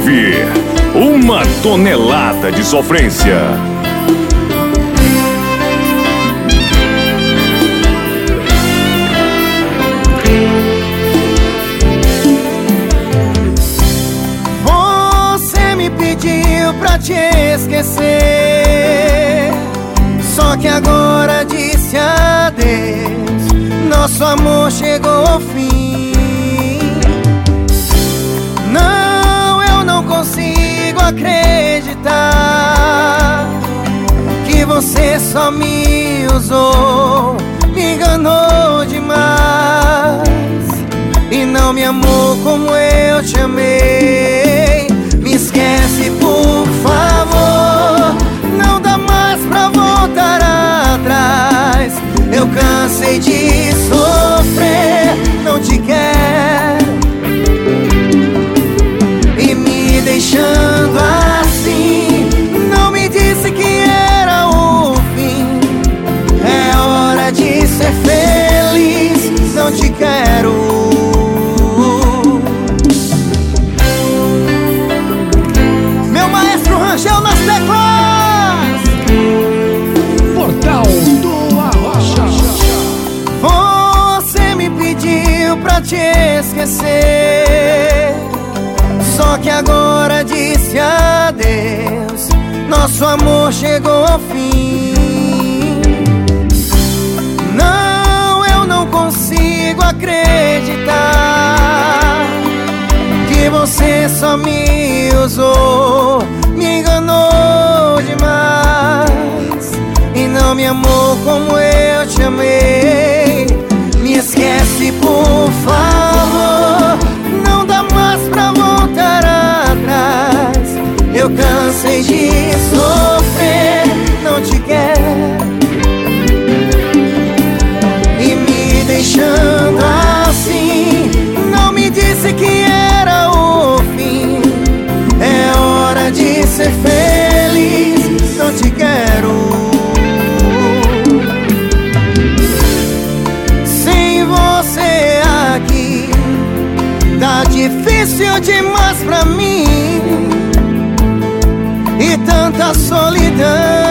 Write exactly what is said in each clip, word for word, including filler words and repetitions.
Live, uma tonelada de sofrência. Você me pediu pra te esquecer, só que agora disse adeus. Nosso amor chegou ao fim. Não, eu não consigo acreditar que você só me usou, me enganou demais e não me amou como eu te amei. Me esquece, por favor, não dá mais pra voltar atrás. Eu cansei de sofrer, não te quero, e me deixando assim. Não me disse que era o fim. É hora de ser feliz, não te quero. Meu maestro Rangel nas teclas. Portal do Arrocha. Você me pediu pra te esquecer, só que agora disse adeus. Nosso amor chegou ao fim. Não, eu não consigo acreditar que você só me usou, me enganou demais e não me amou como eu te amei. Me esquece, por favor, não dá mais pra voltar atrás. Eu cansei de sofrer, não te quero, e me deixando assim. Não me disse que era o fim. É hora de ser feliz, não te quero. Sem você aqui tá difícil demais pra mim, e tanta solidão.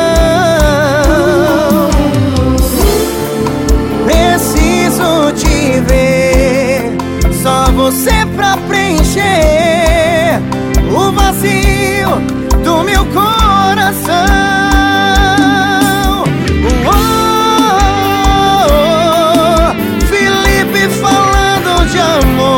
Preciso te ver, só você pra preencher o vazio do meu coração. Oh, oh, oh, Felipe falando de amor.